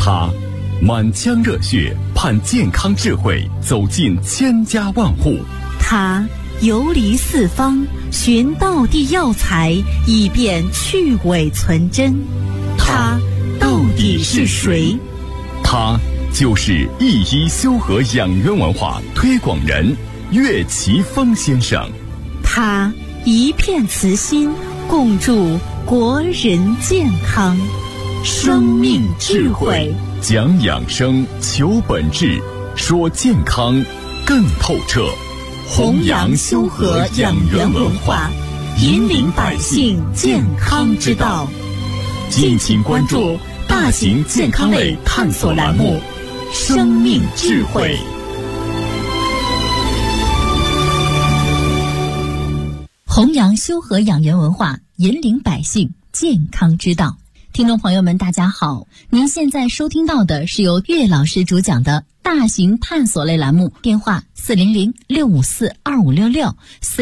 他满腔热血盼健康智慧走进千家万户， 他游离四方寻道地药材以便去伪存真，他到底是谁？ 他就是一一修和养元文化推广人岳奇峰先生。 他一片慈心共筑国人健康，生命智慧， 讲养生求本质，说健康更透彻， 弘扬修和养元文化，引领百姓健康之道。 敬请关注大型健康类探索栏目《生命智慧》。 弘扬修和养元文化，引领百姓健康之道。听众朋友们大家好，您现在收听到的是由岳老师主讲的大型探索类栏目，电话400-654-2566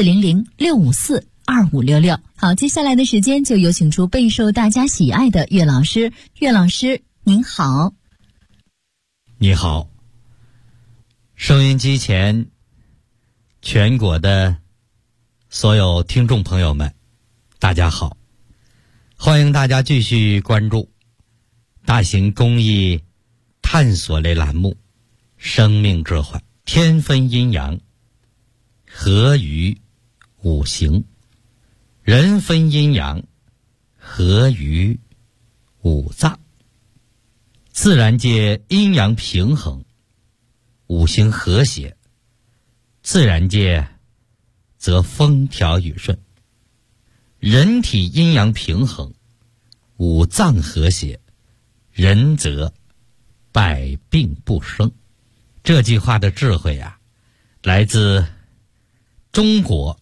400-654-2566。好，接下来的时间就有请出备受大家喜爱的岳老师。岳老师您好。 你好，收音机前全国的所有听众朋友们大家好，欢迎大家继续关注大型公益探索类栏目《生命智慧》，天分阴阳，合于五行；人分阴阳，合于五脏。自然界阴阳平衡，五行和谐，自然界则风调雨顺；人体阴阳平衡，五脏和谐，人则百病不生。这句话的智慧啊，来自中国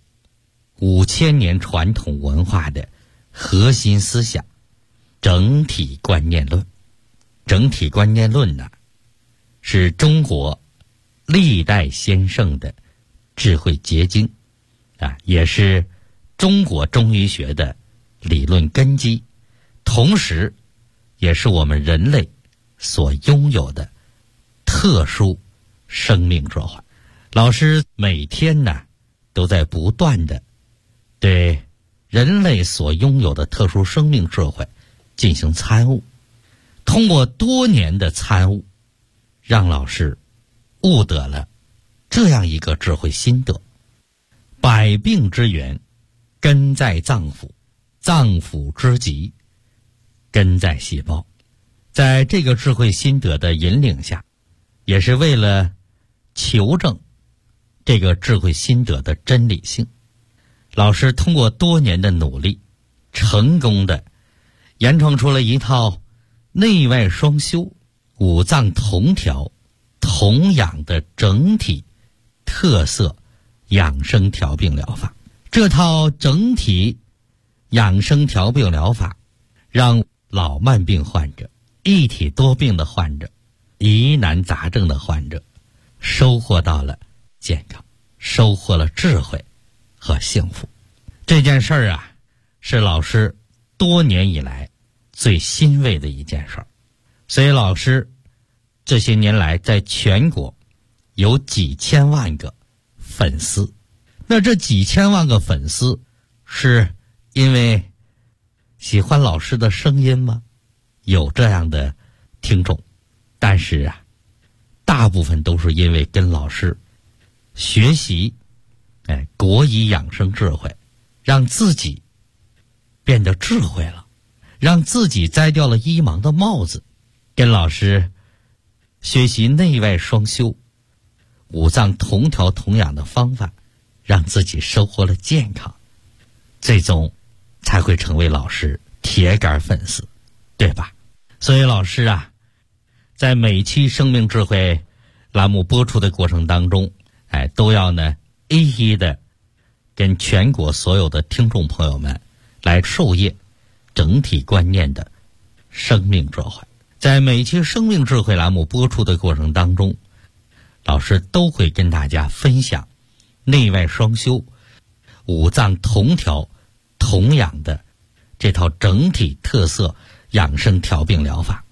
5000年传统文化的核心思想——整体观念论。整体观念论呢，是中国历代先圣的智慧结晶啊，也是中国中医学的理论根基，同时也是我们人类所拥有的特殊生命智慧。老师每天呢都在不断的对人类所拥有的特殊生命智慧进行参悟，通过多年的参悟，让老师悟得了这样一个智慧心得：百病之源根在脏腑，脏腑之疾根在细胞。在这个智慧心得的引领下，也是为了求证这个智慧心得的真理性，老师通过多年的努力，成功的研创出了一套内外双修、五脏同调、同养的整体特色养生调病疗法。这套整体养生调病疗法，让老慢病患者、一体多病的患者、疑难杂症的患者收获到了健康，收获了智慧和幸福。这件事儿啊，是老师多年以来最欣慰的一件事儿。所以老师这些年来在全国有几千万个粉丝。那这几千万个粉丝是因为喜欢老师的声音吗？有这样的听众，但是啊，大部分都是因为跟老师学习国医养生智慧，让自己变得智慧了，让自己摘掉了医盲的帽子，跟老师学习内外双修、五脏同调同养的方法，让自己收获了健康，最终才会成为老师铁杆粉丝，对吧？所以老师啊，在每期生命智慧栏目播出的过程当中，都要呢一一的跟全国所有的听众朋友们来授业整体观念的生命智慧。在每期生命智慧栏目播出的过程当中，老师都会跟大家分享内外双修、五脏同调同养的这套整体特色养生调病疗法。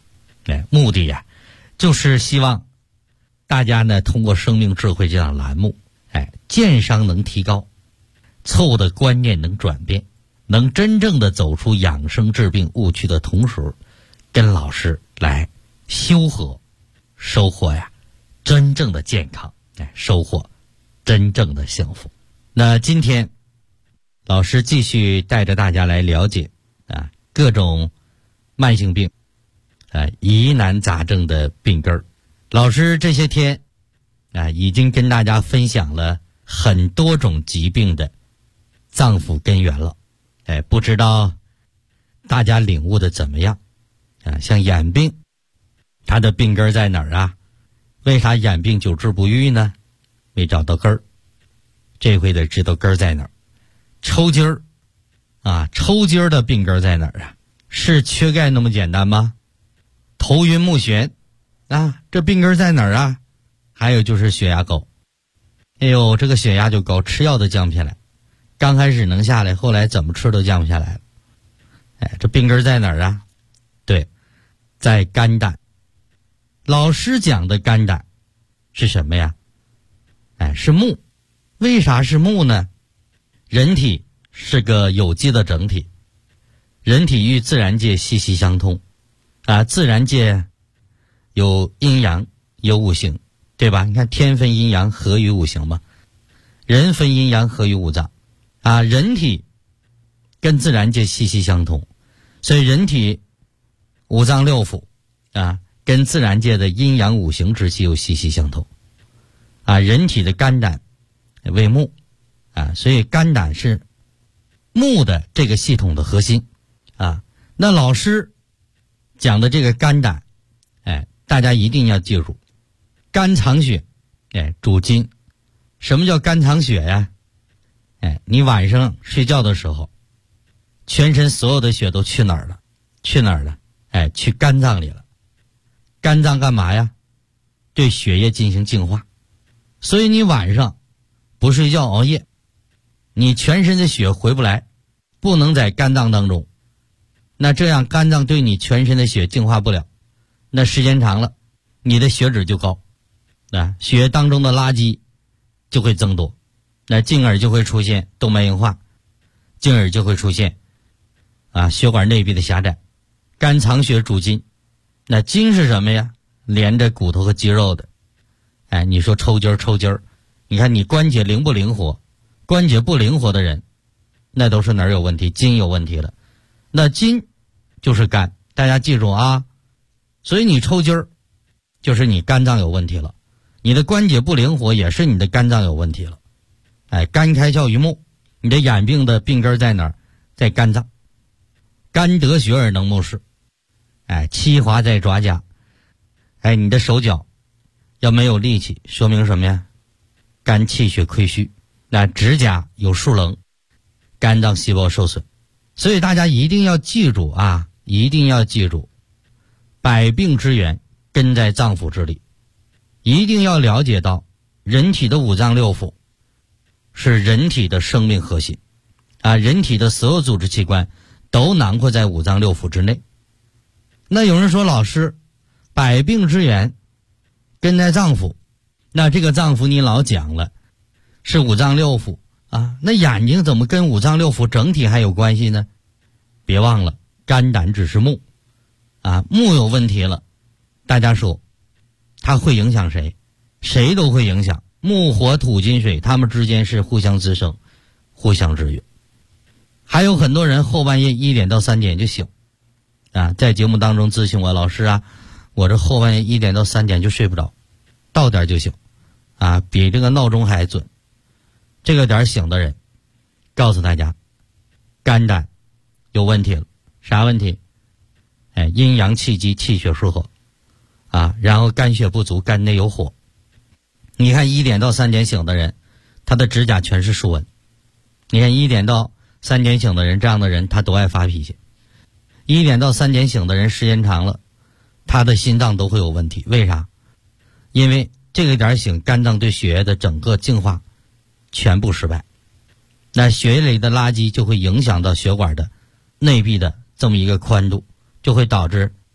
目的呀，就是希望大家呢通过生命智慧这档栏目，健商能提高，错误的观念能转变，能真正的走出养生治病误区的同时，跟老师来修和，收获呀真正的健康，收获真正的幸福。那今天老师继续带着大家来了解各种慢性病疑难杂症的病根儿。老师这些天已经跟大家分享了很多种疾病的脏腑根源了，不知道大家领悟的怎么样像眼病，它的病根在哪儿啊？为啥眼病久治不愈呢？没找到根儿，这回得知道根儿在哪儿。抽筋儿抽筋儿的病根在哪儿啊？是缺钙那么简单吗？头晕目眩这病根在哪儿啊？还有就是血压高，这个血压就高，吃药都降不下来，刚开始能下来，后来怎么吃都降不下来了。这病根在哪儿啊？对，在肝胆。老师讲的肝胆是什么呀？是木。为啥是木呢？人体是个有机的整体，人体与自然界息息相通自然界有阴阳有五行，对吧？你看天分阴阳合于五行嘛，人分阴阳合于五脏人体跟自然界息息相通，所以人体五脏六腑跟自然界的阴阳五行之气又息息相通人体的肝胆为木所以肝胆是木的这个系统的核心那老师讲的这个肝胆大家一定要记住，肝藏血主筋。什么叫肝藏血呀？你晚上睡觉的时候，全身所有的血都去哪儿了？去肝脏里了。肝脏干嘛呀？对血液进行净化。所以你晚上不睡觉熬夜，你全身的血回不来，不能在肝脏当中，那这样肝脏对你全身的血净化不了，那时间长了你的血脂就高血液当中的垃圾就会增多，那进而就会出现动脉硬化，进而就会出现血管内壁的狭窄。肝藏血主筋，那筋是什么呀？连着骨头和肌肉的你说抽筋儿，你看你关节灵不灵活？关节不灵活的人，那都是哪儿有问题？筋有问题了。那筋就是肝，大家记住所以你抽筋儿就是你肝脏有问题了，你的关节不灵活也是你的肝脏有问题了。肝开窍于目，你的眼病的病根在哪儿？在肝脏。肝得血而能目视，七华在爪甲。你的手脚要没有力气，说明什么呀？肝气血亏虚。那指甲有疏棱，肝脏细胞受损。所以大家一定要记住一定要记住，百病之源根在脏腑之里。一定要了解到人体的五脏六腑是人体的生命核心人体的所有组织器官都囊括在五脏六腑之内。那有人说，老师，百病之源根在脏腑，那这个脏腑你老讲了是五脏六腑那眼睛怎么跟五脏六腑整体还有关系呢？别忘了肝胆只是木木有问题了，大家说它会影响谁？谁都会影响。木火土金水，它们之间是互相滋生互相制约。还有很多人后半夜1点到3点就醒在节目当中咨询我，老师我这后半夜1点到3点就睡不着，到点就醒比这个闹钟还准。这个点醒的人，告诉大家肝胆有问题了。啥问题？阴阳气机，气血失和然后肝血不足，肝内有火。你看1点到3点醒的人，他的指甲全是竖纹。你看1点到3点醒的人，这样的人他都爱发脾气。1点到3点醒的人，时间长了他的心脏都会有问题。为啥？因为这个点醒，肝脏对血液的整个净化全部失败，那血液里的垃圾就会影响到血管的内壁的这么一个宽度，就会导致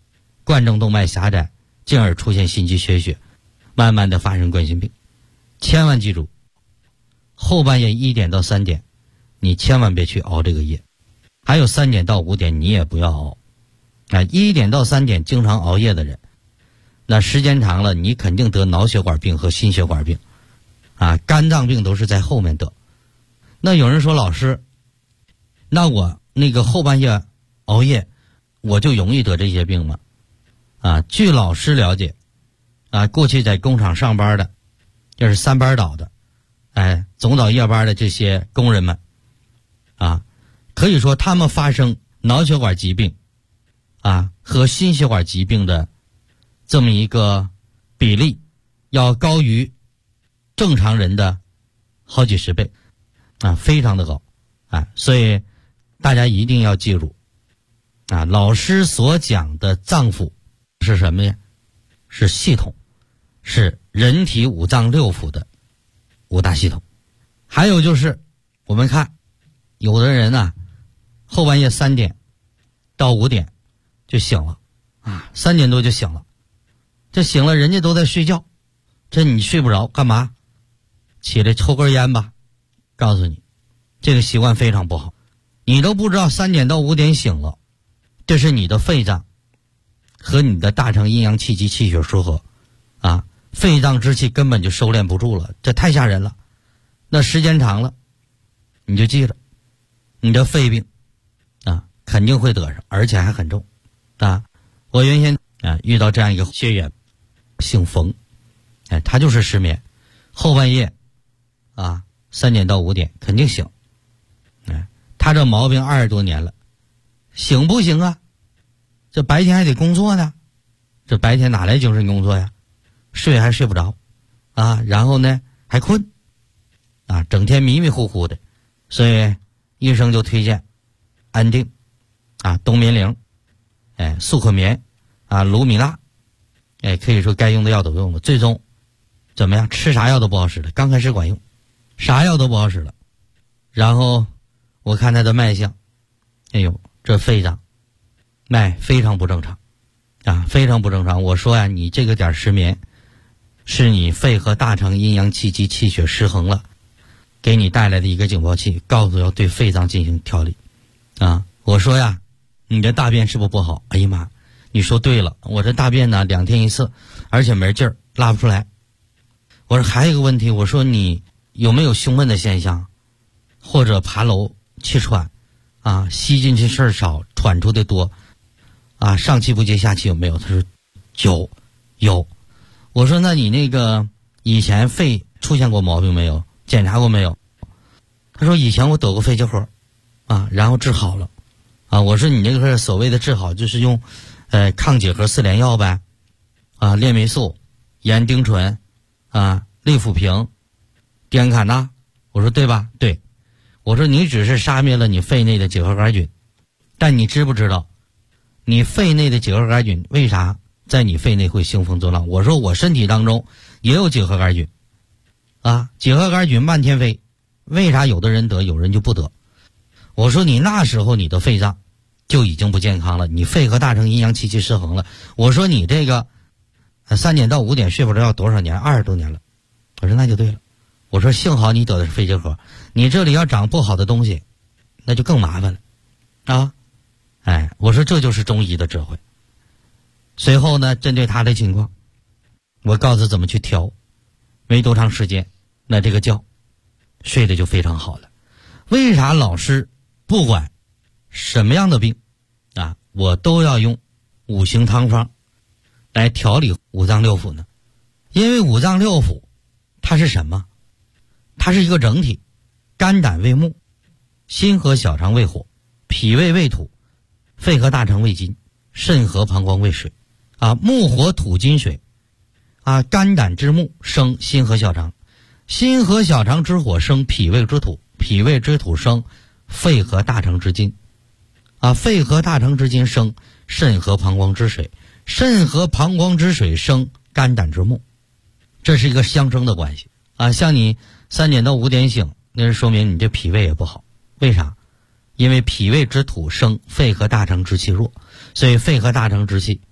冠状动脉狭窄，进而出现心肌缺血，慢慢的发生冠心病。千万记住，后半夜1点到3点，你千万别去熬这个夜，还有3点到5点你也不要熬。1点到3点经常熬夜的人，那时间长了，你肯定得脑血管病和心血管病，肝脏病都是在后面得。那有人说，老师，那我那个后半夜熬夜，我就容易得这些病吗？据老师了解，过去在工厂上班的，就是3班倒的，总倒夜班的这些工人们，可以说他们发生脑血管疾病，和心血管疾病的这么一个比例，要高于正常人的好几十倍，非常的高，所以大家一定要记住，老师所讲的脏腑是什么呀？是系统，是人体5脏6腑的5大系统。还有就是我们看有的人后半夜3点到5点就醒了，3点多就醒了，这醒了人家都在睡觉，这你睡不着干嘛？起来抽根烟吧。告诉你，这个习惯非常不好，你都不知道3点到5点醒了，这是你的肺脏和你的大肠阴阳气机气血失和，肺脏之气根本就收敛不住了，这太吓人了。那时间长了，你就记着，你的肺病肯定会得上，而且还很重。我原先遇到这样一个学员，姓冯，他就是失眠，后半夜3点到5点肯定醒，他这毛病20多年了，醒不行啊？这白天还得工作呢，这白天哪来精神工作呀？睡还睡不着然后呢还困整天迷迷糊糊的，所以医生就推荐安定冬眠灵速可眠卢米娜，可以说该用的药都用了，最终怎么样？吃啥药都不好使了，刚开始管用，啥药都不好使了。然后我看他的脉象，这肺脏脉非常不正常非常不正常。我说你这个点失眠是你肺和大肠阴阳气机气血失衡了，给你带来的一个警报器，告诉要对肺脏进行调理我说你的大便是不是不好？哎呀妈，你说对了，我这大便呢2天1次，而且没劲儿，拉不出来。我说还有一个问题，我说你有没有胸闷的现象，或者爬楼气喘吸进去事儿少，喘出的多上气不接下气有没有？他说有。我说那你那个以前肺出现过毛病没有？检查过没有？他说以前我得过肺结核然后治好了我说你那个所谓的治好就是用抗结核4联药呗链霉素、盐丁醇利辅平、地安卡钠。我说对吧？对。我说你只是杀灭了你肺内的结核杆菌，但你知不知道你肺内的结核杆菌为啥在你肺内会兴风作浪？我说我身体当中也有结核杆菌结核杆菌漫天飞，为啥有的人得有人就不得？我说你那时候你的肺脏就已经不健康了，你肺和大肠阴阳气机失衡了。我说你这个3点到5点睡不着觉多少年？20多年了。我说那就对了。我说幸好你得的是肺结核，你这里要长不好的东西那就更麻烦了我说这就是中医的智慧。随后呢，针对他的情况，我告诉他怎么去调，没多长时间，那这个觉睡得就非常好了。为啥老师不管什么样的病我都要用5行汤方来调理5脏6腑呢？因为5脏6腑它是什么？它是一个整体，肝胆为木，心和小肠为火，脾胃为土，肺和大肠为金，肾和膀胱为水木火土金水肝胆之木生心和小肠，心和小肠之火生脾胃之土，脾胃之土生肺和大肠之金肺和大肠之金生肾和膀胱之水，肾和膀胱之水生肝胆之木，这是一个相生的关系像你3点到5点醒，那是说明你这脾胃也不好。为啥？因为脾胃之土生肺和大肠之气弱，所以肺和大肠之气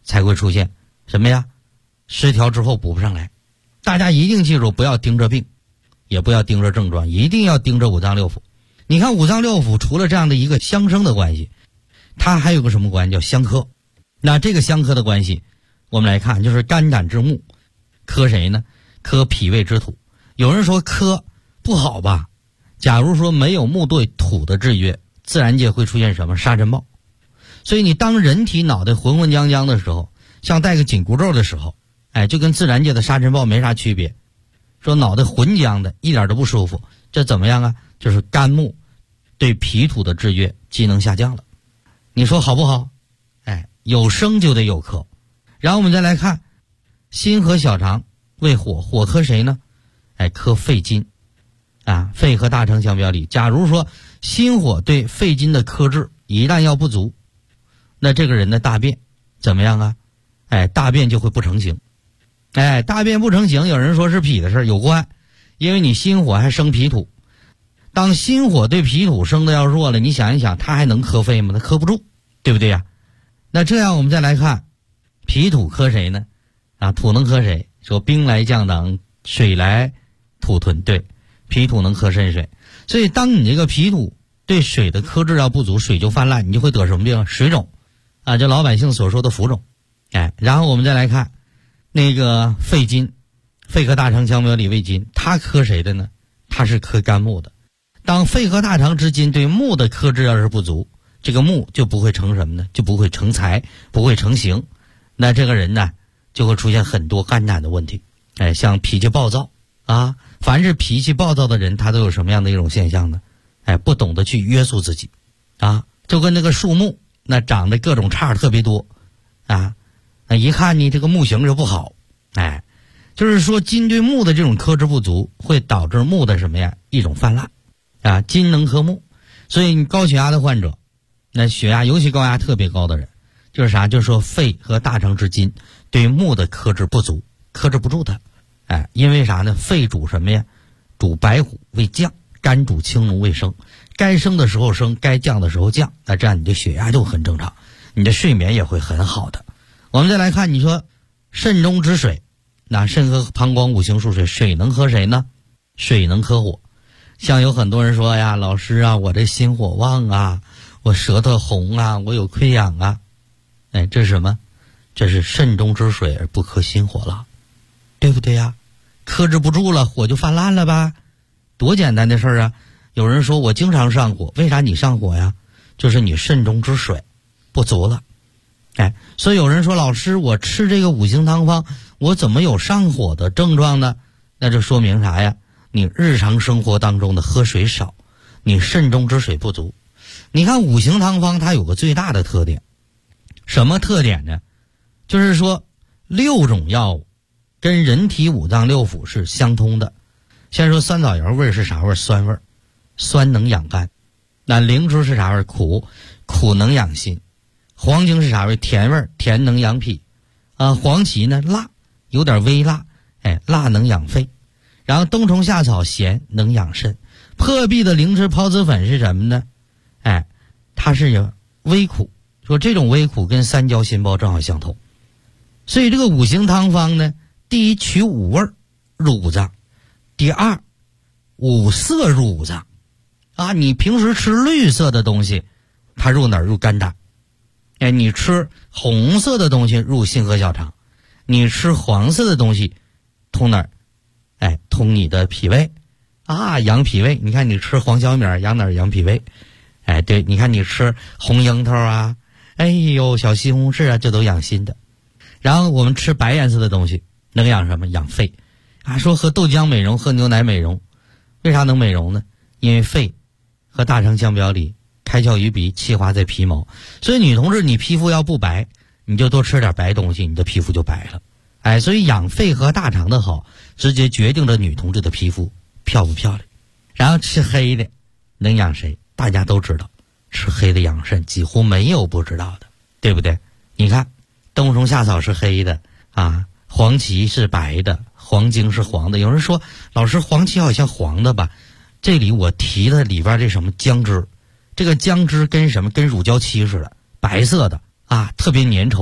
才会出现什么呀？失调之后补不上来。大家一定记住，不要盯着病，也不要盯着症状，一定要盯着五脏六腑。你看五脏六腑除了这样的一个相生的关系，它还有个什么关系叫相克。那这个相克的关系我们来看，就是肝胆之木克谁呢？克脾胃之土。有人说克不好吧，假如说没有木对土的制约，自然界会出现什么？沙尘暴。所以你当人体脑袋浑浑浆浆的时候，像带个紧箍咒的时候，就跟自然界的沙尘暴没啥区别。说脑袋浑浆的一点都不舒服，这怎么样啊？就是肝木对脾土的制约机能下降了。你说好不好？有生就得有克。然后我们再来看心和小肠为火，火克谁呢？克肺金肺和大肠相表里。假如说心火对肺金的克制一旦要不足，那这个人的大便怎么样啊？大便就会不成形。大便不成形，有人说是脾的事有关，因为你心火还生脾土。当心火对脾土生的要弱了，你想一想，它还能克肺吗？它克不住，对不对呀？那这样我们再来看脾土克谁呢？土能克谁？说兵来将挡，水来土屯。对，脾土能克肾水。所以当你这个脾土对水的克制要不足，水就泛滥，你就会得什么病？水肿就老百姓所说的浮肿。然后我们再来看那个肺金，肺和大肠相表里为金，它克谁的呢？它是克肝木的。当肺和大肠之金对木的克制要是不足，这个木就不会成什么呢？就不会成材，不会成形。那这个人呢就会出现很多肝胆的问题。像脾气暴躁凡是脾气暴躁的人，他都有什么样的一种现象呢？不懂得去约束自己就跟那个树木那长得各种杈特别多那一看你这个木型就不好。就是说金对木的这种克制不足，会导致木的什么呀？一种泛滥金能克木。所以你高血压的患者，那血压尤其高压特别高的人，就是啥？就是说肺和大肠之金对木的克制不足，克制不住它。因为啥呢？肺主什么呀？主白虎为降，肝主青龙为升。该升的时候升，该降的时候降，那这样你的血压就很正常，你的睡眠也会很好的。我们再来看，你说肾中之水，那肾和膀胱五行属水，水能克谁呢？水能克火。像有很多人说呀，老师我这心火旺我舌头红我有溃疡这是什么？这是肾中之水而不克心火了，对不对呀？克制不住了，火就泛滥了吧？多简单的事儿有人说我经常上火，为啥你上火呀？就是你肾中之水不足了。所以有人说，老师我吃这个五行汤方，我怎么有上火的症状呢？那就说明啥呀？你日常生活当中的喝水少，你肾中之水不足。你看五行汤方它有个最大的特点，什么特点呢？就是说6种药物跟人体五脏六腑是相通的。先说酸枣芽味是啥味？酸味，酸能养肝。那灵芝是啥味？苦，苦能养心。黄精是啥味？甜味，甜能养脾。黄芪呢辣，有点微辣，辣能养肺。然后冬虫夏草咸，能养肾。破壁的灵芝孢子粉是什么呢？它是有微苦，说这种微苦跟三焦心包正好相同。所以这个五行汤方呢，第一取五味入五脏，第二五色入五脏你平时吃绿色的东西，它入哪儿？入肝胆。你吃红色的东西入心和小肠，你吃黄色的东西通哪儿？通你的脾胃养脾胃。你看你吃黄小米养哪儿？养脾胃。对，你看你吃红樱桃小西红柿这都养心的。然后我们吃白颜色的东西能养什么？养肺。说喝豆浆美容，喝牛奶美容，为啥能美容呢？因为肺和大肠相表里，开窍于鼻，气化在皮毛。所以女同志你皮肤要不白，你就多吃点白东西，你的皮肤就白了。所以养肺和大肠的好，直接决定了女同志的皮肤漂不漂亮。然后吃黑的能养谁？大家都知道，吃黑的养肾，几乎没有不知道的，对不对？你看冬虫夏草是黑的黄芪是白的，黄精是黄的。有人说，老师黄芪好像黄的吧？这里我提的里边这什么姜汁，这个姜汁跟什么？跟乳胶漆似的，白色的特别粘稠。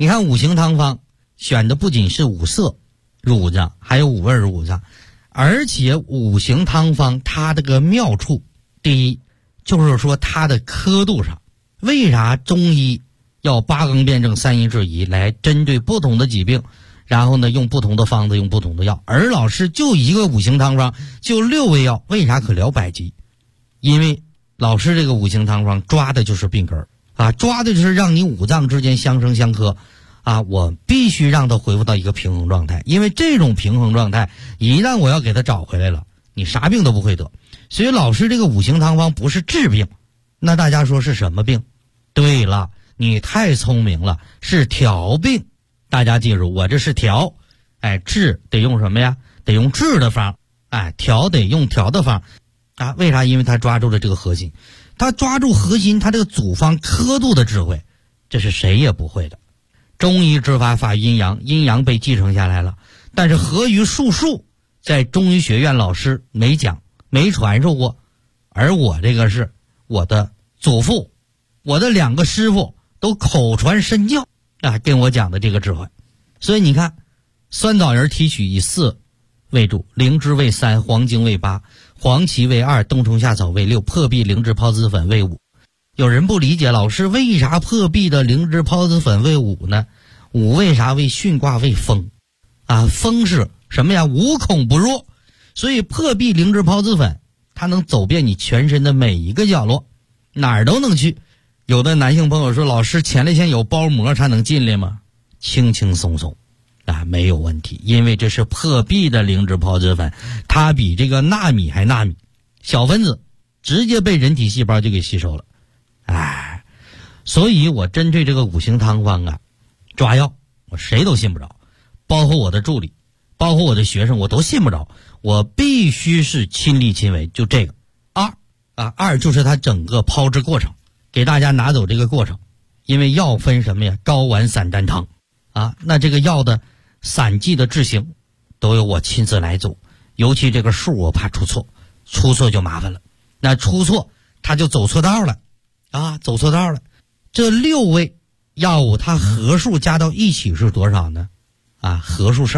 你看五行汤方选的不仅是五色入五脏，还有五味入五脏，而且五行汤方它这个妙处，第一就是说它的刻度上，为啥中医要八纲辩证三一制宜来针对不同的疾病，然后呢用不同的方子用不同的药，而老师就一个五行汤方就6味药，为啥可疗百疾？因为老师这个五行汤方抓的就是病根啊，抓的就是让你五脏之间相生相克啊，我必须让它恢复到一个平衡状态，因为这种平衡状态一旦我要给它找回来了，你啥病都不会得。所以老师这个五行汤方不是治病，那大家说是什么病？对了，你太聪明了，是调病。大家记住，我这是调，治得用什么呀？得用治的方，调得用调的方啊。为啥？因为他抓住了这个核心，他抓住核心，他这个组方刻度的智慧，这是谁也不会的。中医之法法阴阳，阴阳被继承下来了，但是合于术数在中医学院老师没讲没传授过，而我这个是我的祖父，我的2个师傅都口传身教啊，跟我讲的这个智慧。所以你看，酸枣仁提取以4为主，灵芝为3，黄精为8，黄芪为2，冬虫夏草为6，破壁灵芝孢子粉为5。有人不理解老师为啥破壁的灵芝孢子粉为5呢？5为啥为巽卦为风啊？风是什么呀？无孔不入，所以破壁灵芝孢子粉它能走遍你全身的每一个角落，哪儿都能去。有的男性朋友说，老师前列腺有包膜它能进来吗？轻轻松松啊，没有问题，因为这是破壁的灵芝孢子粉，它比这个纳米还纳米，小分子直接被人体细胞就给吸收了。所以我针对这个五行汤方啊，抓药我谁都信不着，包括我的助理，包括我的学生，我都信不着，我必须是亲力亲为。就这个二就是它整个炮制过程，给大家拿走这个过程。因为药分什么呀？高丸散丹汤啊，那这个药的散剂的制型都由我亲自来做，尤其这个数我怕出错就麻烦了，那出错他就走错道了啊，走错道了。这6味药物它合数加到一起是多少呢？合数是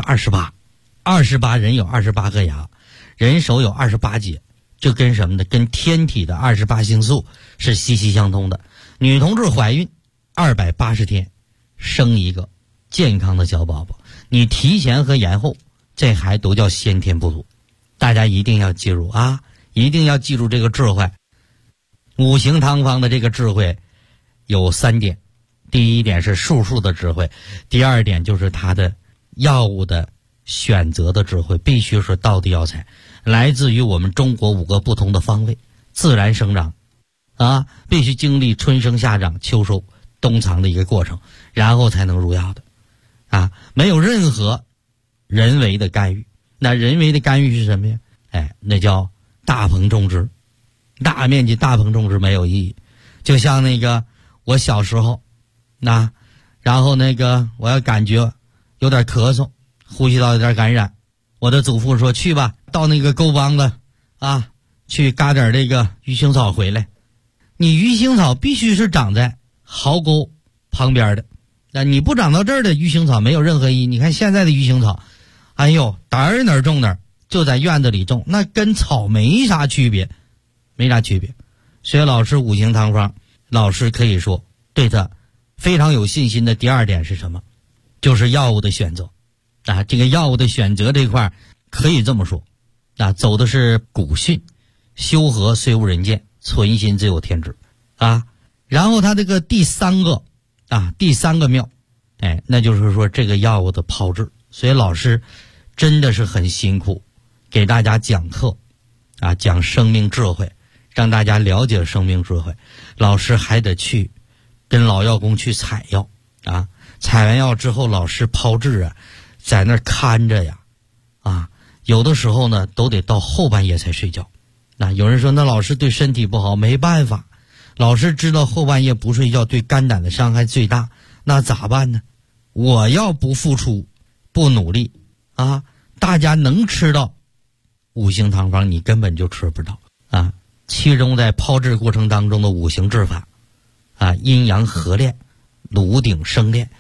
28，人有28颗牙，人手有28节，这跟什么呢？跟天体的28星宿是息息相通的。女同志怀孕280天生一个健康的小宝宝，你提前和延后，这还都叫先天不足。大家一定要记住啊，一定要记住这个智慧。五行汤方的这个智慧有3点，第一点是术数的智慧，第2点就是它的药物的选择的智慧，必须是道地药材，来自于我们中国5个不同的方位，自然生长啊，必须经历春生夏长秋收冬藏的一个过程，然后才能入药的啊，没有任何人为的干预。那人为的干预是什么呀？那叫大棚种植，大面积大棚种植没有意义。就像那个我小时候然后那个我要感觉有点咳嗽，呼吸道有点感染，我的祖父说去吧，到那个沟帮子啊，去嘎点这个鱼腥草回来。你鱼腥草必须是长在壕沟旁边的，那你不长到这儿的鱼腥草没有任何意义。你看现在的鱼腥草，哪儿种哪儿，就在院子里种，那跟草没啥区别。所以老师五行汤方，老师可以说对他非常有信心的第2点是什么？就是药物的选择啊，这个药物的选择这块可以这么说啊，走的是古训，修和虽无人见，存心自有天知啊。然后他这个第三个妙，那就是说这个药物的炮制。所以老师真的是很辛苦，给大家讲课啊，讲生命智慧，让大家了解生命智慧。老师还得去跟老药工去采药啊，采完药之后老师炮制啊，在那儿看着呀啊，有的时候呢都得到后半夜才睡觉。那有人说那老师对身体不好，没办法，老师知道后半夜不睡觉对肝胆的伤害最大，那咋办呢？我要不付出不努力啊，大家能吃到五行汤方，你根本就吃不到啊。其中在炮制过程当中的五行制法啊，阴阳合炼，炉鼎生炼，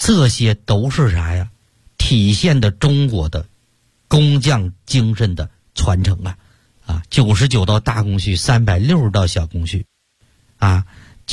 这些都是啥呀？体现的中国的工匠精神的传承啊！99道大工序，360道小工序，啊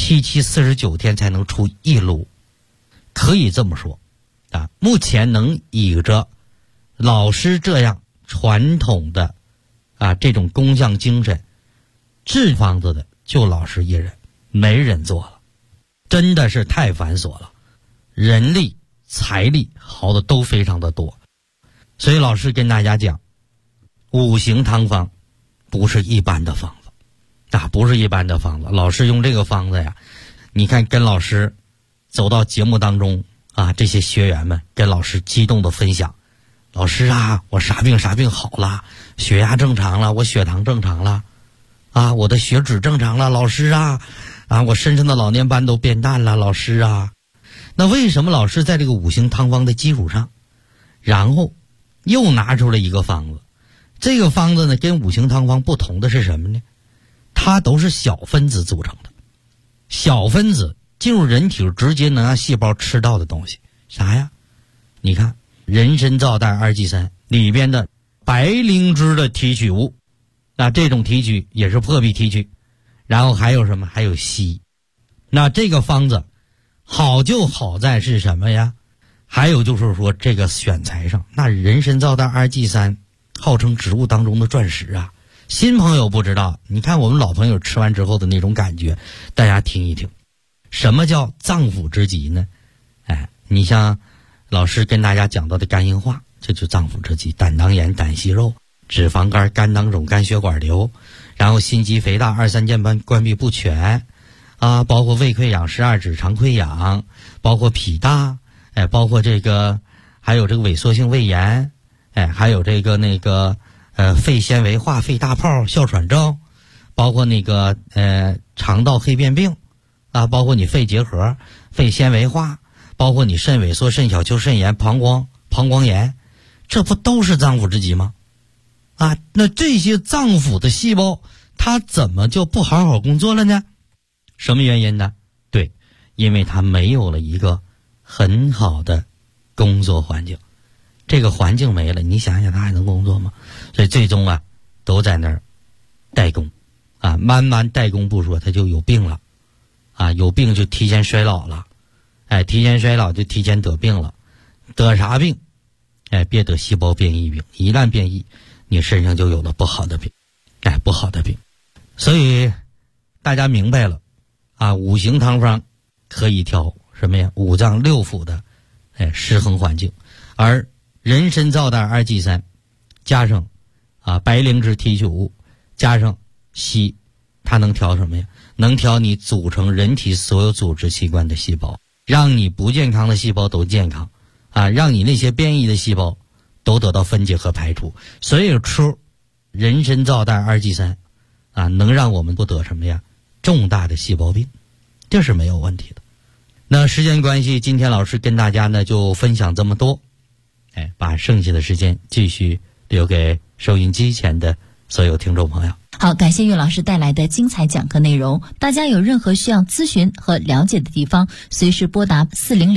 ，749天才能出一炉，可以这么说，啊，目前能以着老师这样传统的这种工匠精神制方子的，就老师一人，没人做了，真的是太繁琐了，人力财力耗的都非常的多。所以老师跟大家讲，五行汤方不是一般的方子，不是一般的方子。老师用这个方子呀，你看跟老师走到节目当中这些学员们跟老师激动的分享，老师我啥病好了，血压正常了，我血糖正常了，我的血脂正常了，老师我身上的老年斑都变淡了，老师那为什么老师在这个五行汤方的基础上，然后又拿出了一个方子？这个方子呢，跟五行汤方不同的是什么呢？它都是小分子组成的，小分子进入人体直接能让细胞吃到的东西，啥呀？你看人参皂苷二剂三里边的白灵芝的提取物，这种提取也是破壁提取，然后还有什么？还有硒。那这个方子好就好在是什么呀？还有就是说这个选材上，那人参皂苷二剂三号称植物当中的钻石新朋友不知道，你看我们老朋友吃完之后的那种感觉，大家听一听。什么叫脏腑之疾呢？你像老师跟大家讲到的肝硬化，这就脏腑之疾，胆囊炎、胆息肉、脂肪肝、肝囊肿、肝血管瘤，然后心肌肥大、二三件斑关闭不全包括胃溃疡、12指肠溃疡，包括脾大，包括这个还有这个萎缩性胃炎，还有这个肺纤维化、肺大泡、哮喘症，包括肠道黑变病包括你肺结核、肺纤维化，包括你肾萎缩、肾小球肾炎、膀胱炎，这不都是脏腑之疾吗？那这些脏腑的细胞它怎么就不好好工作了呢？什么原因呢？对，因为它没有了一个很好的工作环境，这个环境没了，你想想它还能工作吗？所以最终都在那儿怠工慢慢怠工不说，它就有病了有病就提前衰老了，提前衰老就提前得病了，得啥病？别得细胞变异病，一旦变异，你身上就有了不好的病，不好的病。所以大家明白了五行汤方可以调什么呀？五脏六腑的失衡环境，而人参皂苷二剂三加上白灵芝提取物加上硒，它能调什么呀？能调你组成人体所有组织器官的细胞，让你不健康的细胞都健康让你那些变异的细胞都得到分解和排除。所以吃人参皂苷二剂三能让我们不得什么呀？重大的细胞病，这是没有问题的。那时间关系，今天老师跟大家呢就分享这么多，把剩下的时间继续留给收音机前的所有听众朋友。 好，感谢岳老师带来的精彩讲课内容。大家有任何需要咨询和了解的地方，随时拨打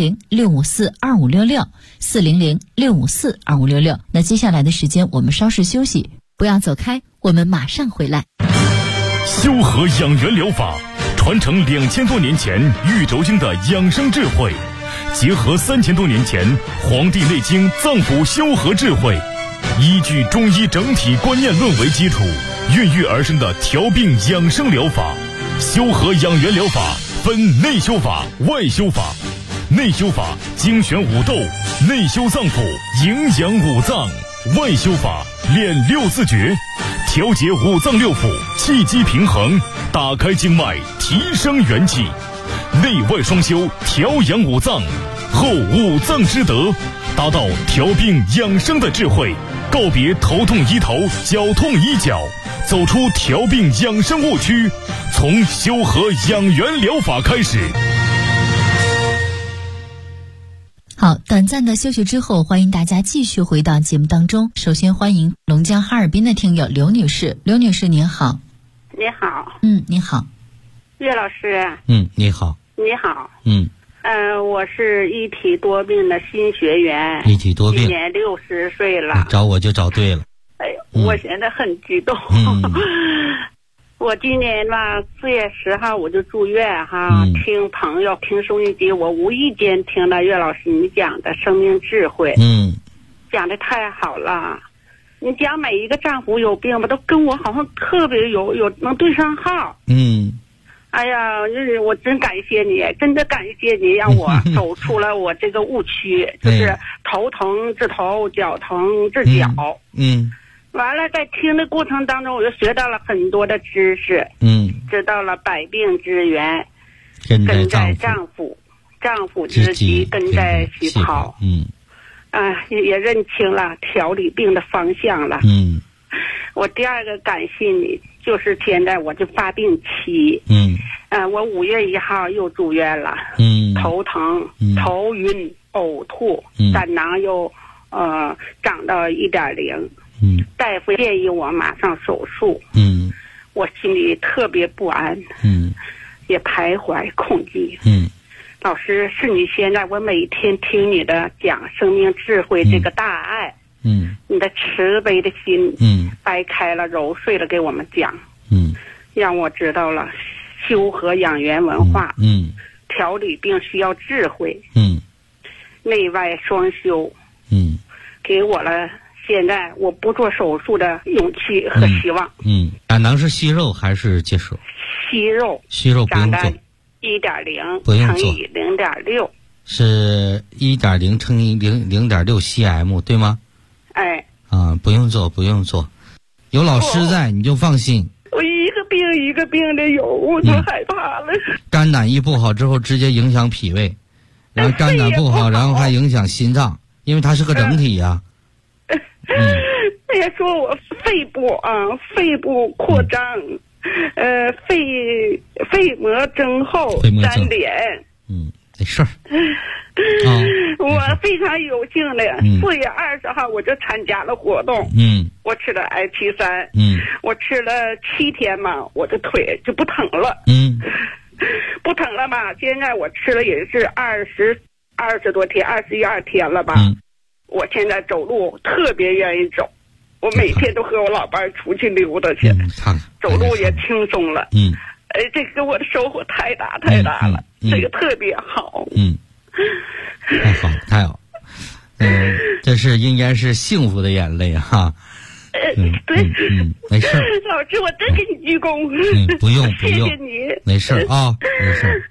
400-654-2566 400-654-2566。那接下来的时间我们稍事休息，不要走开，我们马上回来。 修和养元疗法传承2000多年前玉轴经的养生智慧，结合3000多年前《黄帝内经》脏腑修和智慧，依据中医整体观念论为基础，孕育而生的调病养生疗法。修和养元疗法分内修法、外修法。内修法精选五斗，内修脏腑，营养五脏；外修法练六字诀，调节五脏六腑，气机平衡，打开经脉，提升元气。内外双修，调养五脏，后五脏之德，达到调病养生的智慧，告别头痛医头，脚痛医脚，走出调病养生误区，从修和养元疗法开始。 好，短暂的休息之后，欢迎大家继续回到节目当中。首先欢迎龙江哈尔滨的听友刘女士。刘女士您好。 你好。 您好。 岳老师。 你好。 你好。 我是一体多病的新学员， 一体多病， 今年60岁了。 找我就找对了。 哎，我现在很激动。我今年吧4月10号我就住院哈，听朋友听收音机，我无意间听到岳老师你讲的生命智慧，讲的太好了。你讲每一个丈夫有病吧，都跟我好像特别有能对上号。哎呀，我真感谢你，真的感谢你，让我走出了我这个误区，就是头疼治头，脚疼治脚。完了，在听的过程当中，我就学到了很多的知识。知道了百病之源根在脏腑，脏腑之疾根在细胞。也认清了调理病的方向了。我第二个感谢你，就是现在我就发病期。我5月1号又住院了。头疼、头晕、呕吐，胆囊又长到1.0。大夫建议我马上手术。我心里特别不安。也徘徊恐惧。老师，是你现在我每天听你的讲生命智慧这个大爱。你的慈悲的心，掰开了揉碎了给我们讲，让我知道了修和养元文化，调理病需要智慧，内外双修，给我了现在我不做手术的勇气和希望。胆囊是息肉还是结石？息肉不用做 ，1.0 不用做乘以0.6， 是1.0乘以0.6 cm 对吗？不用做，有老师在你就放心。 我一个病一个病的有，我就害怕了。 肝胆一不好之后，直接影响脾胃，然后肝胆不好，然后还影响心脏，因为它是个整体呀。 也说我肺部扩张，肺膜增厚粘连。没事儿。 我非常有幸的4月20号我就参加了活动。我吃了 I73。我吃了7天嘛，我的腿就不疼了。不疼了嘛，现在我吃了也是20多天，21天了吧。我现在走路特别愿意走，我每天都和我老伴出去溜达去，走路也轻松了。这个我的收获太大了，这个特别好。 太好。这是应该是幸福的眼泪哈。 对。 没事。 老师，我真给你鞠躬。 不用， 谢谢你。 没事啊，没事。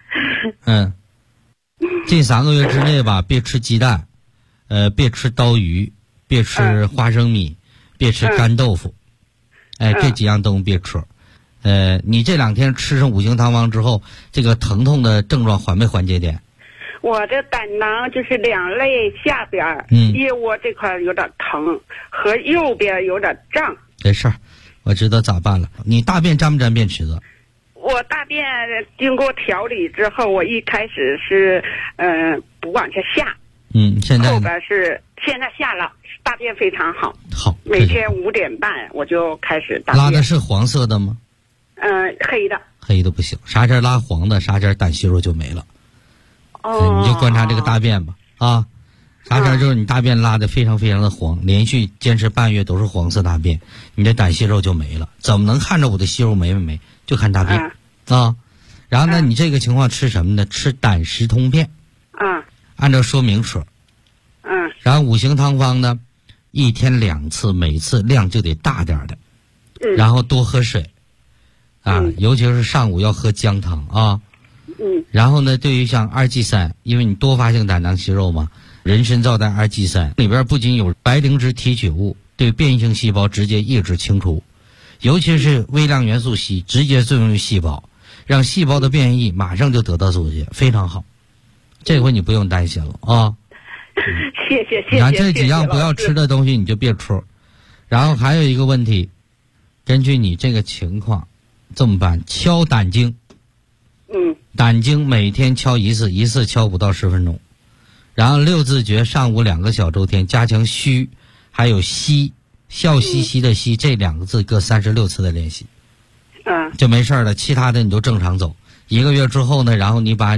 这3个月之内吧，别吃鸡蛋，别吃刀鱼，别吃花生米，别吃干豆腐。这几样东西别吃。你这2天吃上五行汤方之后，这个疼痛的症状缓没缓解点？ 我的胆囊就是2肋下边，腋窝这块有点疼，和右边有点胀。 没事儿，我知道咋办了。你大便沾不沾便池子？ 我大便经过调理之后，我一开始是不往下下。现在后边是现在下了，大便非常好。 好， 每天5点半我就开始大便。 拉的是黄色的吗？ 黑的。 黑的不行，啥阵拉黄的，啥阵胆息肉就没了。你就观察这个大便吧啊，啥阵就是你大便拉的非常非常的黄，连续坚持半月都是黄色大便，你的胆息肉就没了。怎么能看着我的息肉没？就看大便啊。然后呢，你这个情况吃什么呢？吃胆石通片。按照说明吃。然后五行汤方呢，1天2次，每次量就得大点的。然后多喝水。尤其是上午要喝姜汤啊。然后呢，对于像2G3，因为你多发性胆囊息肉嘛，人参皂苷2G3里边不仅有白灵芝提取物，对变异性细胞直接抑制清除，尤其是微量元素硒直接作用于细胞，让细胞的变异马上就得到阻截，非常好。这回你不用担心了啊。 谢谢。 你看这几样不要吃的东西你就别吃。然后还有一个问题，根据你这个情况这么办，敲胆经。胆经每天敲一次敲5到10分钟。然后6字诀上午2个小周天，加强虚还有息，笑嘻嘻的嘻，这2个字各36次的练习。就没事了，其他的你都正常走。1个月之后呢，然后你把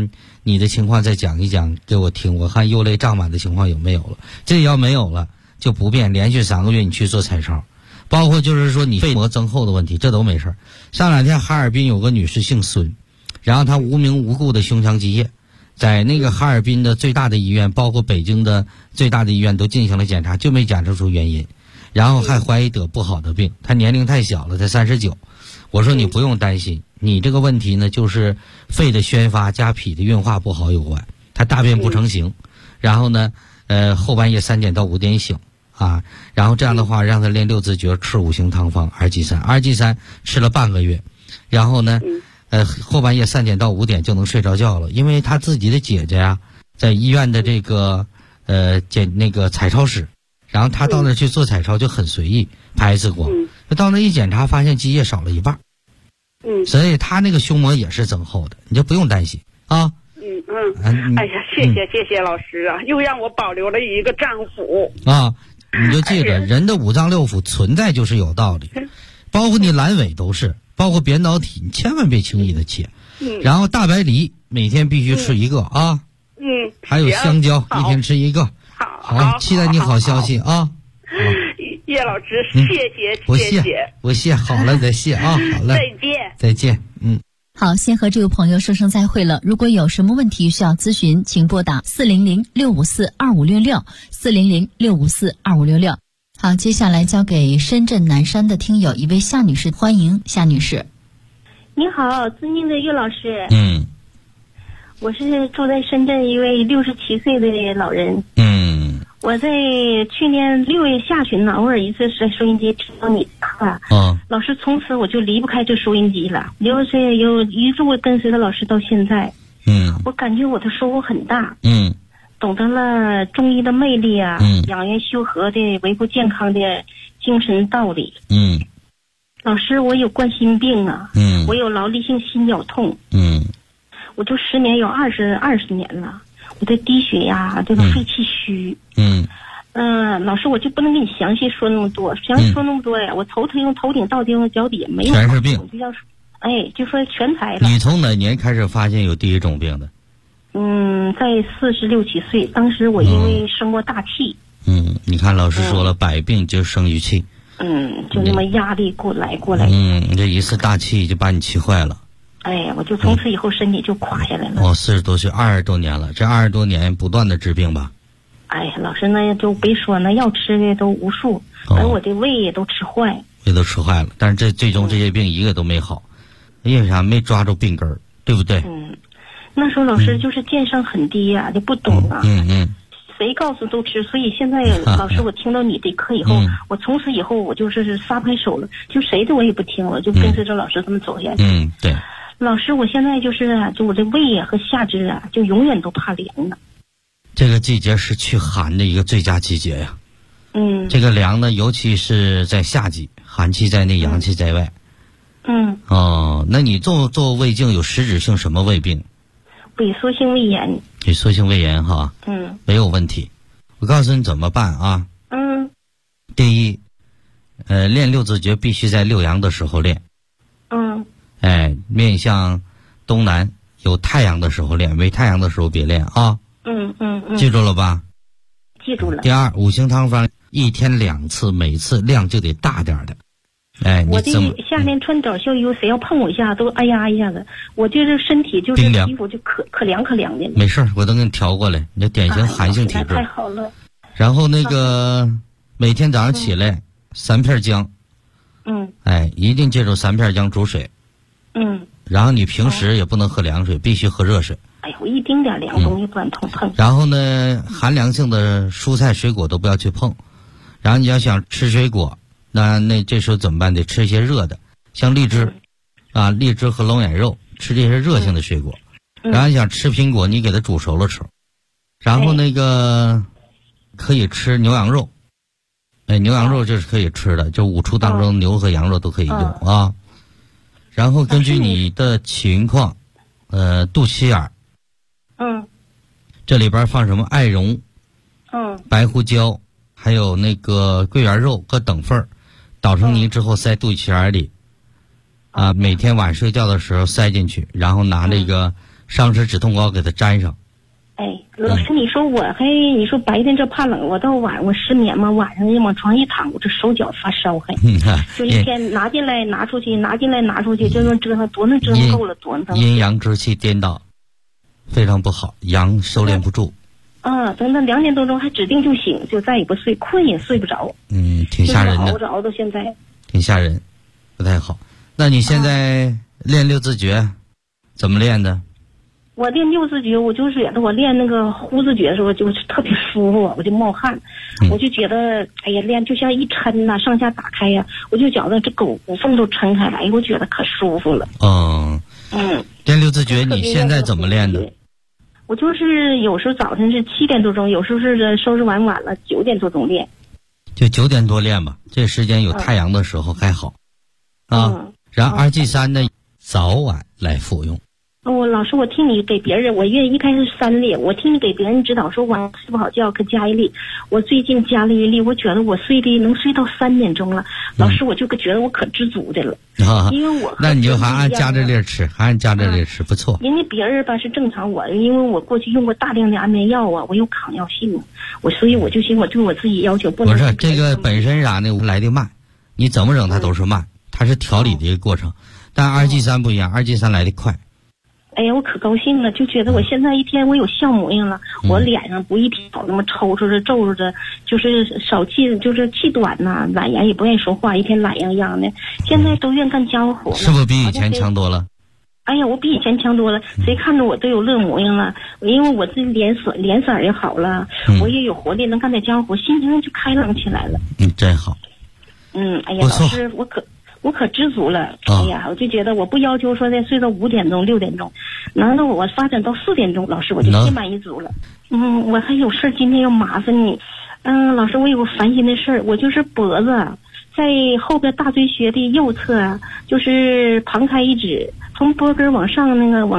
你的情况再讲一讲给我听，我看右肋胀满的情况有没有了。这要没有了就不变，连续3个月你去做彩超，包括就是说你肺膜增厚的问题，这都没事。上2天哈尔滨有个女士姓孙，然后她无名无故的胸腔积液，在那个哈尔滨的最大的医院，包括北京的最大的医院都进行了检查，就没检测出原因，然后还怀疑得不好的病。她年龄太小了，才39。我说你不用担心，你这个问题呢就是肺的宣发加脾的运化不好有关。她大便不成形，然后呢后半夜3点到5点醒啊，然后这样的话让她练6字诀，吃5行汤方2G3吃了半个月，然后呢后半夜3点到5点就能睡着觉了，因为她自己的姐姐呀在医院的这个那个彩超室，然后她到那去做彩超就很随意，拍X光，到那一检查发现积液少了一半，所以她那个胸膜也是增厚的，你就不用担心啊。 哎呀，谢谢老师啊，又让我保留了一个脏腑啊。你就记着，人的5脏6腑存在就是有道理，包括你阑尾都是，包括扁桃体，你千万别轻易的切。然后大白梨每天必须吃1个啊。还有香蕉一天吃1个。好，期待你好消息啊。 叶老师，谢谢， 不谢，好了再谢啊，好了，再见。 好，先和这位朋友说声再会了。如果有什么问题需要咨询，请拨打400-654-2566，400-654-2566。好，接下来交给深圳南山的听友一位夏女士，欢迎夏女士。 你好，尊敬的岳老师。我是住在深圳一位67岁的老人。我在去年6月下旬呢，偶尔一次在收音机听到你话，老师从此我就离不开这收音机了，一路跟随着老师到现在。我感觉我的收获很大。懂得了中医的魅力啊，养元修和的维护健康的精神道理。老师，我有冠心病啊，我有劳力性心绞痛。我就失眠有20年了。我的低血压，这个肺气虚。老师，我就不能跟你详细说那么多，呀，我头疼头顶到脚底没有， 全是病， 就说全才了。 你从哪年开始发现有第一种病的？ 在46、7岁，当时我因为生过大气。 你看老师说了，百病就生于气。 就那么压力过来。 你这一次大气就把你气坏了。 我就从此以后身体就垮下来了。 40多岁，20多年了，这20多年不断的治病吧？ 老师那就别说，那药吃的都无数，而我的胃也都吃坏。 胃都吃坏了，但是这最终这些病一个都没好，因为啥？没抓住病根儿，对不对？ 那时候老师就是见上很低呀，就不懂啊。谁告诉都吃，所以现在老师我听到你的课以后，我从此以后我就是撒拍手了，就谁的我也不听了，就跟随着老师这么走下去。 对。 老师，我现在就我这胃啊和下肢啊，就永远都怕凉了。 这个季节是驱寒的一个最佳季节呀。这个凉呢，尤其是在夏季，寒气在内，阳气在外。那你做胃镜有实质性什么胃病？ 萎缩性胃炎。 萎缩性胃炎哈。没有问题。我告诉你怎么办啊。第一，练6字诀必须在6阳的时候练。面向东南，有太阳的时候练，没太阳的时候别练啊。记住了吧？ 记住了。 第二，5行汤方1天2次，每次量就得大点的。 我这夏天穿短袖衣服，谁要碰我一下都哎呀一下子，我就是身体就是皮肤就可凉的。 没事，我都给你调过来，你这典型寒性体质。 太好了。 然后那个每天早上起来3片姜。一定记住3片姜煮水。然后你平时也不能喝凉水，必须喝热水。 我一丁点凉东西不敢碰。 然后呢，寒凉性的蔬菜水果都不要去碰。然后你要想吃水果，那这时候怎么办？得吃一些热的，像荔枝荔枝和龙眼肉，吃这些热性的水果。然后想吃苹果，你给它煮熟了吃。然后那个可以吃牛羊肉。牛羊肉这是可以吃的，就5畜当中牛和羊肉都可以用啊。然后根据你的情况，肚脐眼儿，这里边放什么艾绒，白胡椒，还有那个桂圆肉各等份儿，捣成泥之后塞肚脐眼里，每天晚睡觉的时候塞进去，然后拿那个伤湿止痛膏给它粘上。 哎，老师，你说你说白天这怕冷，我到晚上我失眠嘛，晚上往床一躺，我这手脚发烧还，就一天拿进来拿出去，拿进来拿出去，这种折腾多能折腾够了，多能阴阳之气颠倒，非常不好，阳收敛不住。 等到2点多钟还指定就醒，就再也不睡，困也睡不着。 挺吓人的， 熬着熬到现在， 挺吓人，不太好。那你现在练六字诀，怎么练的？ 我练六字诀，我就是觉得我练那个呼字诀的时候，就是特别舒服，我就冒汗，我就觉得哎呀，练就像一抻呐，上下打开呀，我就觉得这骨缝都抻开来，我觉得可舒服了。 练六字诀，你现在怎么练的？ 我就是有时候早晨是7点多钟，有时候是收拾完晚了9点多钟练。 就9点多练吧，这时间有太阳的时候还好。然后2G3呢，早晚来服用。 老师，我听你给别人，我愿意一开始3粒，我听你给别人指导说晚上睡不好觉可加1粒，我最近加了1粒，我觉得我能睡到3点钟了。老师，我就觉得我可知足的了，因为我那你就还按加这粒吃，不错。 人家别人吧是正常，我因为我过去用过大量的安眠药啊，我有抗药性，所以我就寻我对我自己要求不能。 不是这个本身啥呢？来的慢，你怎么整它都是慢，它是调理的一个过程。但2G3不一样，2G3来的快。 哎呀，我可高兴了，就觉得我现在一天我有笑模样了，我脸上不一挑那么抽抽着皱着的，就是少气，就是气短呐，懒言也不愿意说话，一天懒洋洋的。现在都愿干家务活了， 是不是比以前强多了？ 哎呀，我比以前强多了，谁看着我都有乐模样了，因为我这脸色也好了，我也有活力，能干点家务活，心情就开朗起来了。 真好。 哎呀，老师，我可知足了。哎呀，我就觉得我不要求说再睡到5点钟6点钟，难道我发展到4点钟，老师我就心满意足了。我还有事今天要麻烦你。老师，我有个烦心的事儿，我就是脖子在后边大椎穴的右侧，就是旁开1指，从脖根往上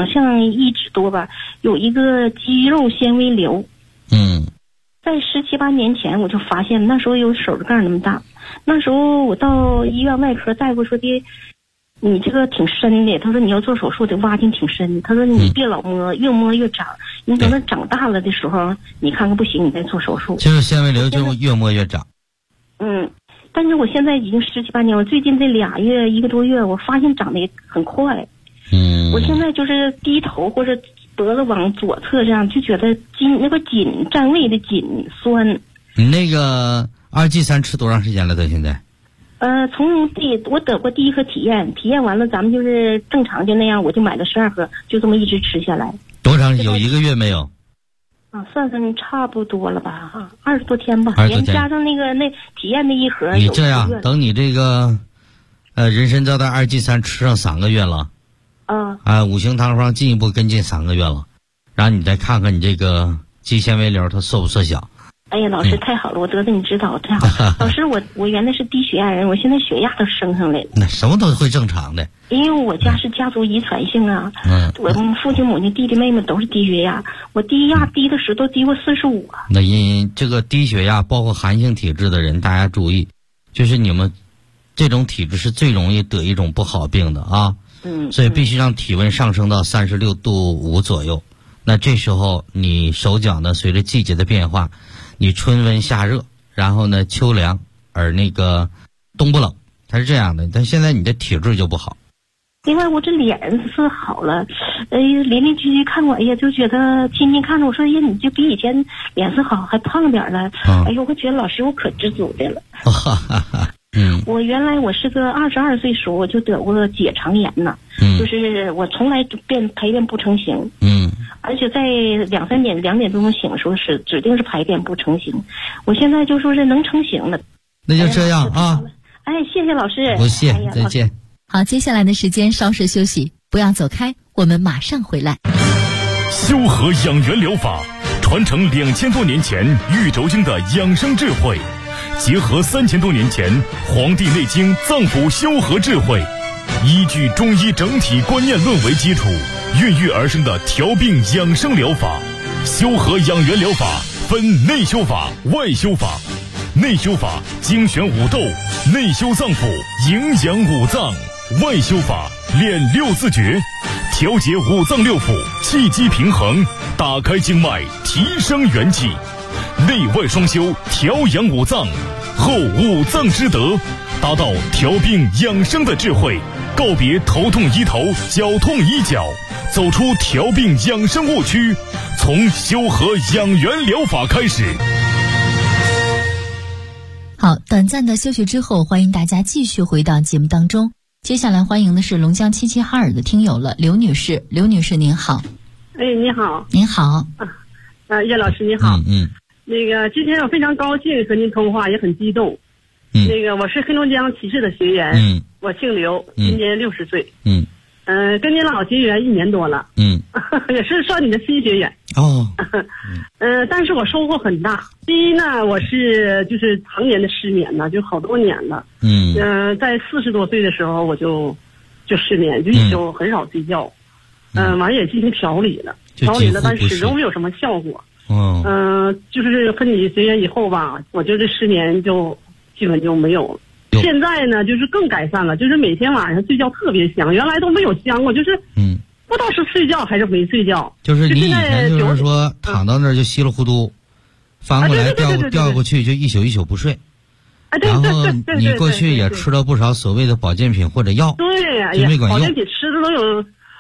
1指多吧，有一个肌肉纤维瘤。在17、18年前我就发现，那时候有手指盖那么大。那时候我到医院外科，大夫说的，你这个挺深的，他说你要做手术得挖进挺深，他说你别老摸，越摸越长，你等它长大了的时候，你看看不行，你再做手术。 就是纤维瘤就越摸越长。 但是我现在已经17、18年，我最近这2月1个多月，我发现长得也很快。我现在就是低头或者脖子往左侧这样，就觉得那个紧站位的紧酸。 你那个2G3吃多长时间了？到现在？ 我得过第1盒体验完了，咱们就是正常就那样，我就买了12盒，就这么一直吃下来。 多长？有1个月没有？ 算差不多了吧，20多天吧，连加上那体验的1盒。 你这样，等你这个人参皂苷2G3吃上3个月了，五行汤方进一步跟进3个月了，然后你再看看你这个肌纤维瘤它缩不缩小。 哎呀，老师太好了，我得到你指导太好了。老师，我原来是低血压人，我现在血压都升上来了。 那什么都会正常的， 因为我家是家族遗传性啊。我父亲、母亲、弟弟、妹妹都是低血压，我低压低的时候都低过45啊。 那因这个低血压，包括寒性体质的人，大家注意，就是你们这种体质是最容易得一种不好病的啊。所以必须让体温上升到36度5左右。那这时候你手脚呢，随着季节的变化，你春温夏热，然后呢秋凉，而那个冬不冷，它是这样的。但现在你的体质就不好。 另外我这脸是好了，邻居看我，哎呀，就觉得亲戚看着我说，哎呀，你就比以前脸色好，还胖点了。哎呦，我觉得老师我可知足的了。我原来我是个22岁时候我就得过结肠炎呢，就是我从来排便不成形，而且在2、3点2点钟醒的时候是指定是排便不成形，我现在就说是能成型了。 那就这样啊！ 谢谢老师， 不谢，再见。 好，接下来的时间稍事休息，不要走开，我们马上回来。 修和养元疗法传承2000多年前玉轴经的养生智慧，结合3000多年前《黄帝内经》脏腑修和智慧，依据中医整体观念论为基础，孕育而生的调病养生疗法。修和养元疗法分内修法、外修法。内修法精选五斗，内修脏腑，营养五脏；外修法练六字诀， 调节五脏六腑，气机平衡，打开经脉，提升元气，内外双修，调养五脏，后五脏之德，达到调病养生的智慧，告别头痛医头，脚痛医脚，走出调病养生误区，从修和养元疗法开始。 好，短暂的休息之后，欢迎大家继续回到节目当中。接下来欢迎的是龙江齐齐哈尔的听友了，刘女士。刘女士您好。 你好。 您好。 叶老师你好。那个今天我非常高兴和您通话，也很激动。那个我是黑龙江齐市的学员。我姓刘，今年60岁。跟您老结缘1年多了。也是算你的新学员。但是我收获很大。第一呢，我是就是常年的失眠呢，就好多年了。在40多岁的时候我就失眠，就一宿很少睡觉。完也进行调理了，但始终没有什么效果。就是和你结缘以后吧，我就这失眠就基本就没有了。现在呢，就是更改善了，就是每天晚上睡觉特别香，原来都没有香过，就是不知道是睡觉还是没睡觉。 就是你以前就是说躺到那儿就稀里糊涂，翻过来掉过去就一宿一宿不睡。然后你过去也吃了不少所谓的保健品或者药， 对呀， 就没管用。 保健品吃的都有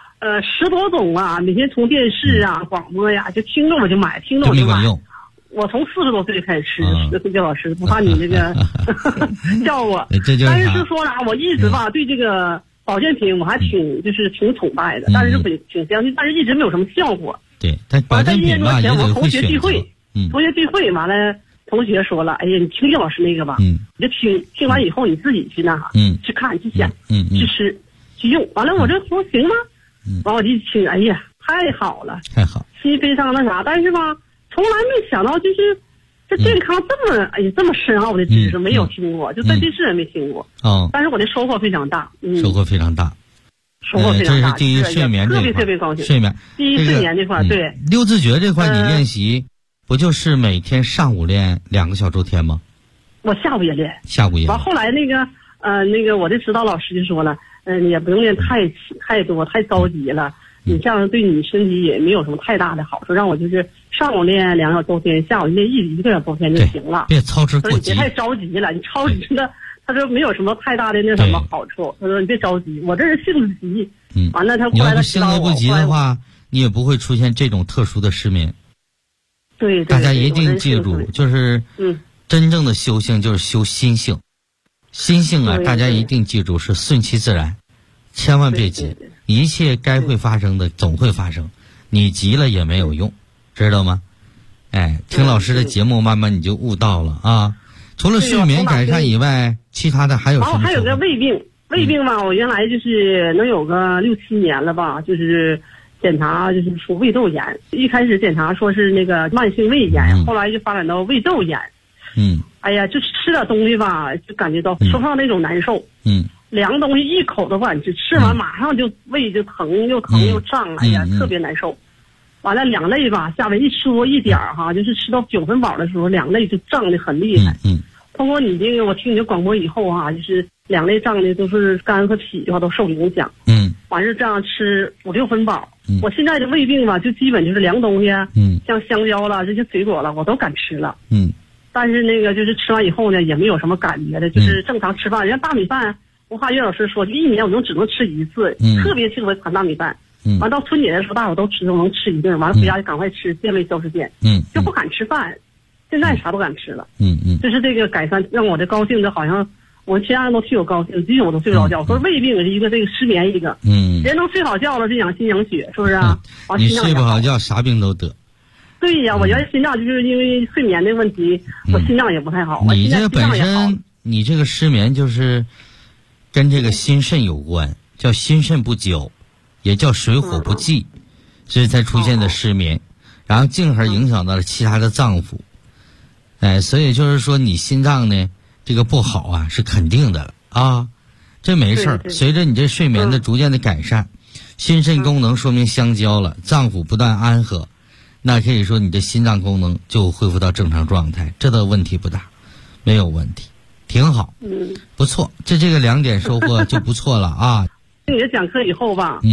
10多种啊，每天从电视啊、广播呀就听着我就买，听着我就买。我从40多岁开始吃，叶老师不怕你这个叫我，但是说啥，我一直吧对这个保健品我还挺崇拜的，但是挺相信，但是一直没有什么效果。 对，但保健品嘛也得会选择。 同学聚会完了，同学说了，哎呀，你听叶老师那个吧，你就听完以后你自己去那啥，去看去想，去吃去用。完了我这说行吗？完我就听，哎呀，太好了， 太好， 心非常那啥，但是吧。从来没想到，就是这健康这么深奥的知识没有听过，就在电视也没听过。但是我的收获非常大。 收获非常大。这是第一，睡眠这块， 特别高兴。 睡眠， 第一睡眠这块，对。 六字诀这块你练习，不就是每天上午练2个小周天吗？ 我下午也练。完后来那个我的指导老师就说了，你也不用练太多，太着急了。你这样对你身体也没有什么太大的好处，让我就是上午练2个周天，下午练1个周天就行了。 别操之过急。 你别太着急了，你着急了，他说没有什么太大的那什么好处。他说你别着急，我这是性子急。完了他后来他性子不急的话，你也不会出现这种特殊的失眠。 对， 大家一定记住，就是真正的修行就是修心性。心性啊，大家一定记住是顺其自然，千万别急。一切该会发生的总会发生，你急了也没有用，知道吗？听老师的节目，慢慢你就悟到了啊。除了睡眠改善以外，其他的还有什么？ 还有个胃病吧，我原来就是能有个6、7年了吧，就是检查就是出胃窦炎，一开始检查说是那个慢性胃炎，后来就发展到胃窦炎。哎呀，就吃点东西吧，就感觉到说不上那种难受。凉东西一口都不敢吃，吃完马上就胃就疼又胀，哎呀，特别难受。完了两肋吧，下面一缩一点哈，就是吃到9分饱的时候，两肋就胀得很厉害。通过你这个，我听你的广播以后哈，就是两肋胀的都是肝和脾的话都受影响。完是这样吃5、6分饱。我现在的胃病吧，就基本就是凉东西，像香蕉了这些水果了，我都敢吃了。但是那个就是吃完以后呢，也没有什么感觉的，就是正常吃饭。人家大米饭。我话岳老师说，就1年我只能吃1次，特别适合馋大米饭。完到春节的时候，大伙都能吃1顿，完了回家就赶快吃健胃消食片。就不敢吃饭，现在啥都敢吃了。就是这个改善让我这高兴的，好像我其他人都替我高兴，今天我都睡不着觉。说胃病是一个，这个失眠一个。人能睡好觉了，就养心养血，是不是啊？ 你睡不好觉，啥病都得。 对呀，我原来心脏就是因为睡眠的问题，我心脏也不太好。 你这个本身，你这个失眠就是跟这个心肾有关，叫心肾不交，也叫水火不济，所以才出现的失眠，然后进而影响到了其他的脏腑。所以就是说你心脏呢这个不好啊是肯定的了啊，这没事儿。随着你这睡眠的逐渐的改善，心肾功能说明相交了，脏腑不断安和，那可以说你的心脏功能就恢复到正常状态，这的问题不大，没有问题，挺好。不错，这个2点收获就不错了啊。 你的讲课以后吧，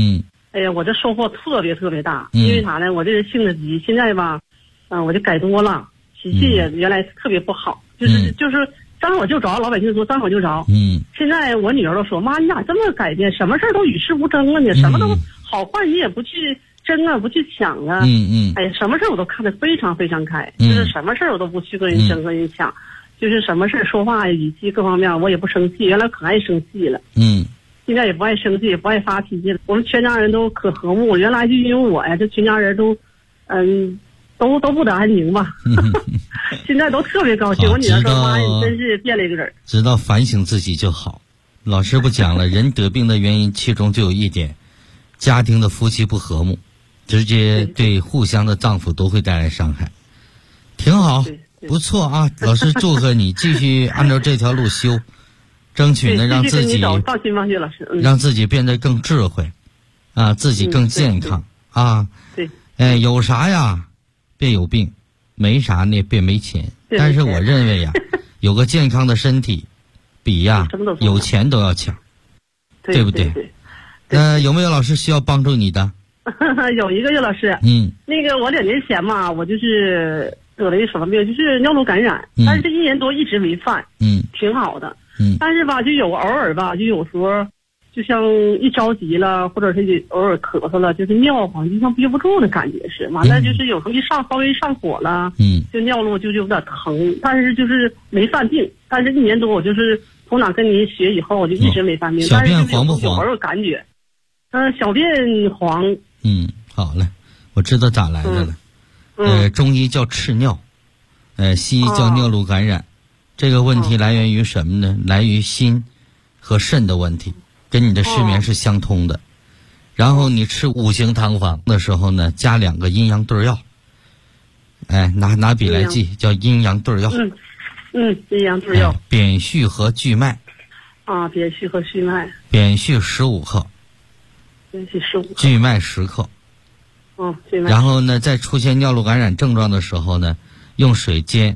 哎呀，我这收获特别特别大，因为啥呢？我这人性子急，现在吧，我就改多了，脾气也原来特别不好，就是张口就着，老百姓说张口就着。现在我女儿都说，妈，你咋这么改变？什么事儿都与世无争啊？你什么都好坏你也不去争啊，不去抢啊。哎呀，什么事儿我都看得非常非常开，就是什么事儿我都不去跟人争跟人抢，就是什么事儿说话语气各方面我也不生气，原来可爱生气了。现在也不爱生气，也不爱发脾气了。我们全家人都可和睦，原来就因为我呀，这全家人都，都不得安宁吧。现在都特别高兴。我女儿说：“妈，你真是变了一个人。” 知道反省自己就好。老师不讲了，人得病的原因其中就有一点，家庭的夫妻不和睦，直接对互相的丈夫都会带来伤害。挺好，不错啊！老师祝贺你，继续按照这条路修。争取呢，让自己放心吧，岳老师， 让自己变得更智慧，啊，自己更健康啊。 对， 哎，有啥呀，别有病；没啥呢，别没钱。但是我认为呀，有个健康的身体，比呀有钱都要强，对不对？有没有老师需要帮助你的？ 有一个岳老师，那个我2年前嘛，我就是得了一什么病，就是尿路感染，但是这1年多一直没犯，挺好的。但是吧，就偶尔吧，就有时候，就像一着急了，或者是偶尔咳嗽了，就是尿好像就像憋不住的感觉是。完了就是有时候稍微上火了，就尿路就有点疼，但是就是没犯病。但是1年多我就是从哪跟您学以后，我就一直没犯病。 小便黄不黄？ 有偶尔感觉，小便黄。 好嘞，我知道咋来的了。中医叫赤尿，西医叫尿路感染。这个问题来源于什么呢？来于心和肾的问题，跟你的失眠是相通的。然后你吃5行汤方的时候呢，加2个阴阳对药。拿笔来记，叫阴阳对药。 阴阳对药。 扁蓄和巨脉。 扁蓄和巨脉。 扁蓄15克。 扁蓄15克。 巨脉10克。 巨脉。 然后呢，在出现尿路感染症状的时候呢，用水煎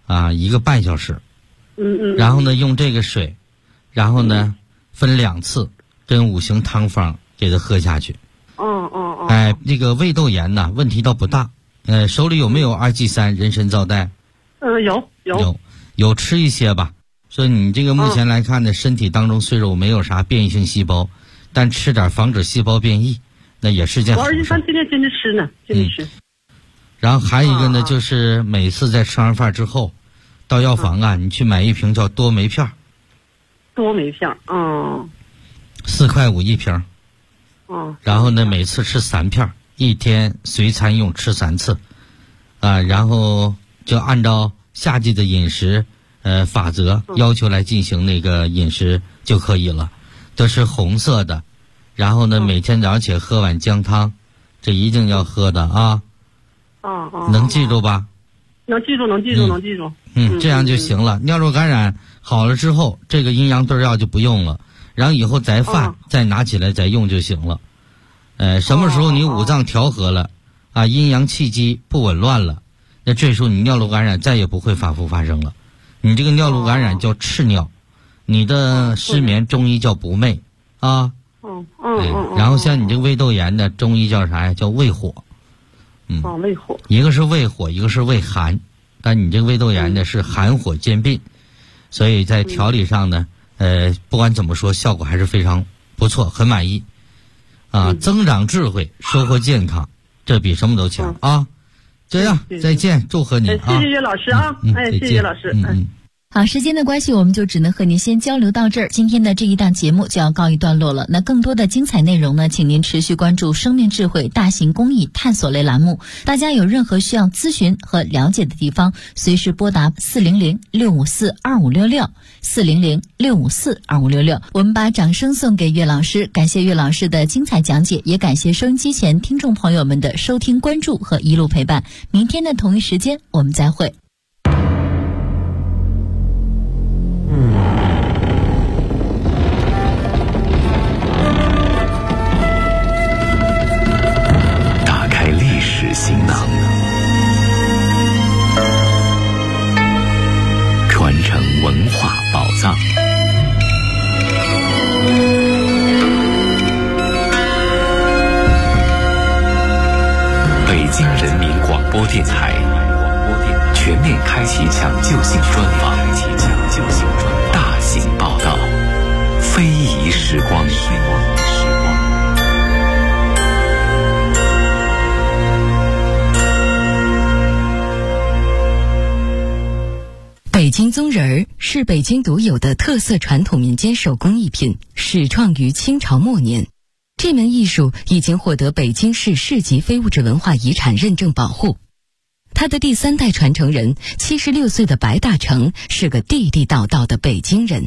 1个半小时。然后呢，用这个水，然后呢，分2次，跟5行汤方给它喝下去。这个胃窦炎呢，问题倒不大。手里有没有2G3人参皂苷？有吃一些吧。所以你这个目前来看呢，身体当中虽然没有啥变异性细胞，但吃点防止细胞变异，那也是件好事。 我2G3天天坚持吃呢，坚持吃。 然后还有一个呢，就是每次在吃完饭之后。到药房你去买一瓶叫多酶片。 多酶片 ，4块5一瓶。然后呢，每次吃3片，1天随餐用，吃3次。然后就按照夏季的饮食法则要求来进行那个饮食就可以了。都是红色的，然后呢，每天早上起来喝碗姜汤，这一定要喝的啊。能记住吧？ 能记住。 这样就行了。尿路感染好了之后，这个阴阳对药就不用了，然后以后再犯，再拿起来再用就行了。什么时候你五脏调和了，阴阳气机不紊乱了，那这时候你尿路感染再也不会反复发生了。你这个尿路感染叫赤尿，你的失眠中医叫不寐然后像你这个胃窦炎的中医叫啥呀？叫胃火。 胃火， 一个是胃火，一个是胃寒，但你这个胃窦炎呢是寒火兼并，所以在调理上呢，不管怎么说，效果还是非常不错，很满意，增长智慧，收获健康，这比什么都强啊！这样，再见，祝贺你啊！ 谢谢岳老师啊，谢谢老师， 好，时间的关系，我们就只能和您先交流到这儿。今天的这一档节目就要告一段落了。那更多的精彩内容呢，请您持续关注生命智慧大型公益探索类栏目。大家有任何需要咨询和了解的地方，随时拨打400-654-2566，400-654-2566。我们把掌声送给岳老师，感谢岳老师的精彩讲解，也感谢收音机前听众朋友们的收听关注和一路陪伴。明天的同一时间我们再会。 行囊，传承文化宝藏。 京人民广播电台全面开启抢救性专访，大型报道，非遗时光。 北京宗人儿是北京独有的特色传统民间手工艺品，始创于清朝末年。这门艺术已经获得北京市市级非物质文化遗产认证保护。他的第3代传承人76岁的白大成是个地地道道的北京人。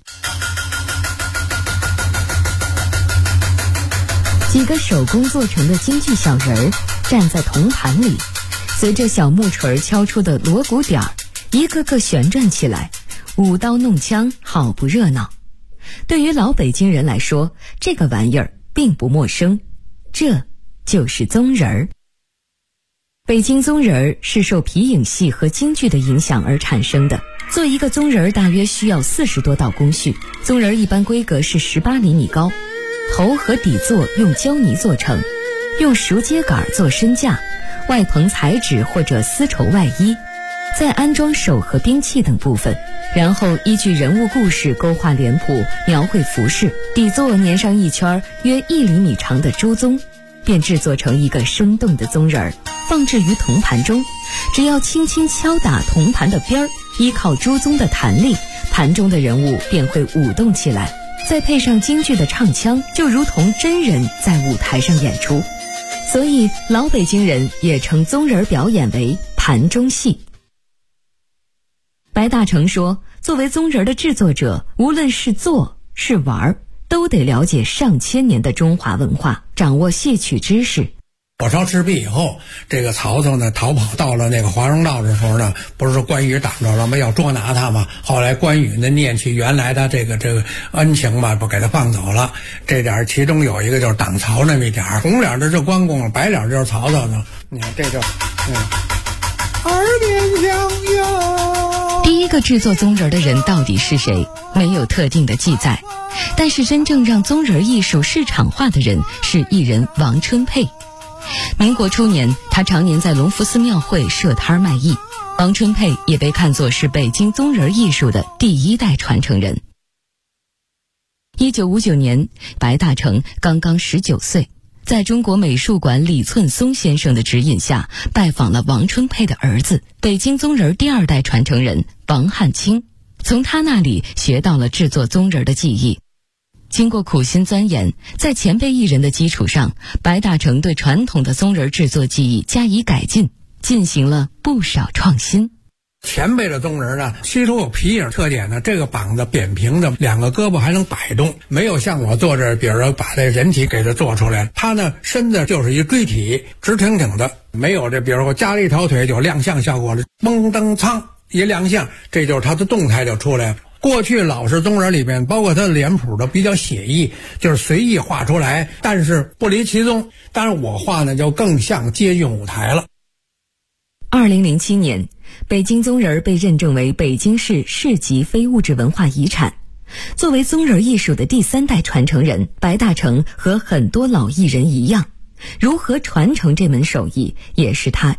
几个手工做成的京剧小人儿站在铜盘里，随着小木锤敲出的锣鼓点儿，一个个旋转起来，舞刀弄枪，好不热闹。对于老北京人来说，这个玩意儿并不陌生，这就是宗人儿。北京宗人儿是受皮影戏和京剧的影响而产生的。做一个宗人儿大约需要40多道工序，宗人儿一般规格是18厘米高，头和底座用胶泥做成，用熟秸秆做身架，外棚彩纸或者丝绸外衣，再安装手和兵器等部分，然后依据人物故事勾画脸谱，描绘服饰，底座粘上一圈约1厘米长的朱宗，便制作成一个生动的宗人儿，放置于铜盘中。只要轻轻敲打铜盘的边儿，依靠朱宗的弹力，盘中的人物便会舞动起来，再配上京剧的唱腔，就如同真人在舞台上演出。所以老北京人也称宗人表演为盘中戏。白大成说，作为宗人的制作者，无论是做是玩，都得了解上千年的中华文化，掌握戏曲知识。 火烧赤壁以后，这个曹操呢逃跑到了那个华容道的时候呢，不是说关羽挡着了吗？要捉拿他嘛。后来关羽呢念起原来的这个恩情嘛，不给他放走了。这点其中有一个就是挡曹那么一点，红脸的是关公，白脸就是曹操呢。你看这就耳边响哟。 第一个制作宗人的人到底是谁？没有特定的记载，但是真正让宗人艺术市场化的人是艺人王春佩。民国初年，他常年在隆福寺庙会设摊卖艺。王春佩也被看作是北京宗人艺术的第1代传承人。1959年，白大成刚刚19岁，在中国美术馆李寸松先生的指引下，拜访了王春佩的儿子，北京宗人第2代传承人王汉卿，从他那里学到了制作宗人的技艺。经过苦心钻研，在前辈艺人的基础上，白大成对传统的宗人制作技艺加以改进，进行了不少创新。 前辈的宗人呢，其中有皮影特点呢，这个膀子扁平的，2个胳膊还能摆动，没有像我做这，比如说把这人体给它做出来，他呢身子就是一锥体，直挺挺的，没有这，比如说加了一条腿就亮相效果了，蹦蹬苍一亮相，这就是他的动态就出来了。过去老式宗人里面，包括他的脸谱都比较写意，就是随意画出来，但是不离其宗。当然我画呢就更像接近舞台了。 2007年，北京宗人被认证为北京市市级非物质文化遗产。作为宗人艺术的第3代传承人，白大成和很多老艺人一样，如何传承这门手艺，也是他